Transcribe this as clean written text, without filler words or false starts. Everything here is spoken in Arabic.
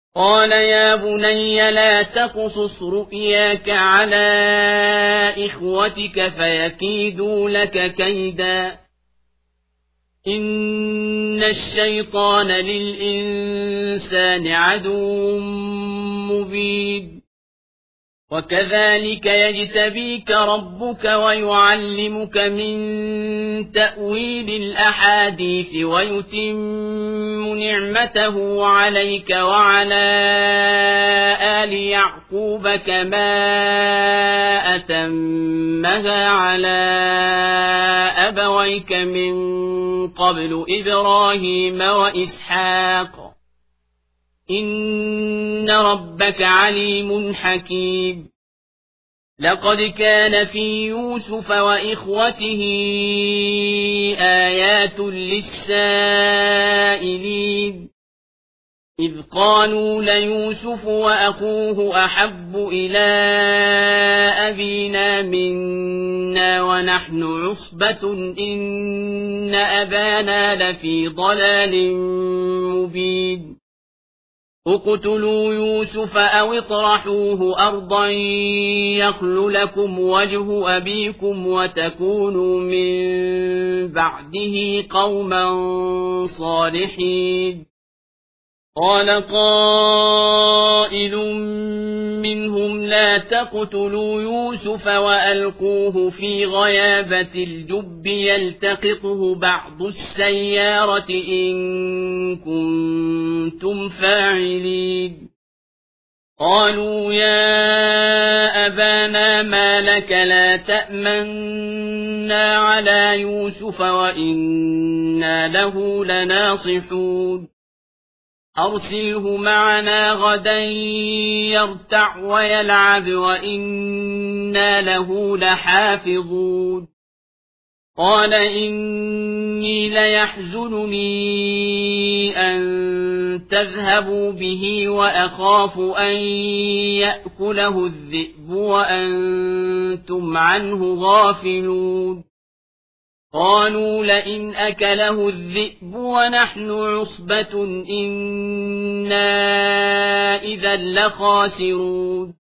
قال يا بني لا تقصص رؤياك على إخوتك فيكيدوا لك كيدا إن الشيطان للإنسان عدو مبين وكذلك يجتبيك ربك ويعلمك من تأويل الأحاديث ويتم نعمته عليك وعلى آل يعقوب كما أتمها على أبويك من قبل إبراهيم وإسحاق إن ربك عليم حكيم لقد كان في يوسف وإخوته آيات للسائلين إذ قالوا ليوسف وأخوه أحب إلى أبينا منا ونحن عصبة إن أبانا لفي ضلال مبين اقتلوا يوسف أو اطرحوه أرضا يخل لكم وجه أبيكم وتكونوا من بعده قوما صالحين قال قائل منهم لا تقتلوا يوسف وألقوه في غيابة الجب يلتقطه بعض السيارة إن كنتم فاعلين قالوا يا أبانا ما لك لا تأمنا على يوسف وإنا له لناصحون أرسله معنا غدا يرتع ويلعب وإنا له لحافظون قال إني ليحزنني أن تذهبوا به وأخاف أن يأكله الذئب وأنتم عنه غافلون قالوا لئن أكله الذئب ونحن عصبة إنا إذا لخاسرون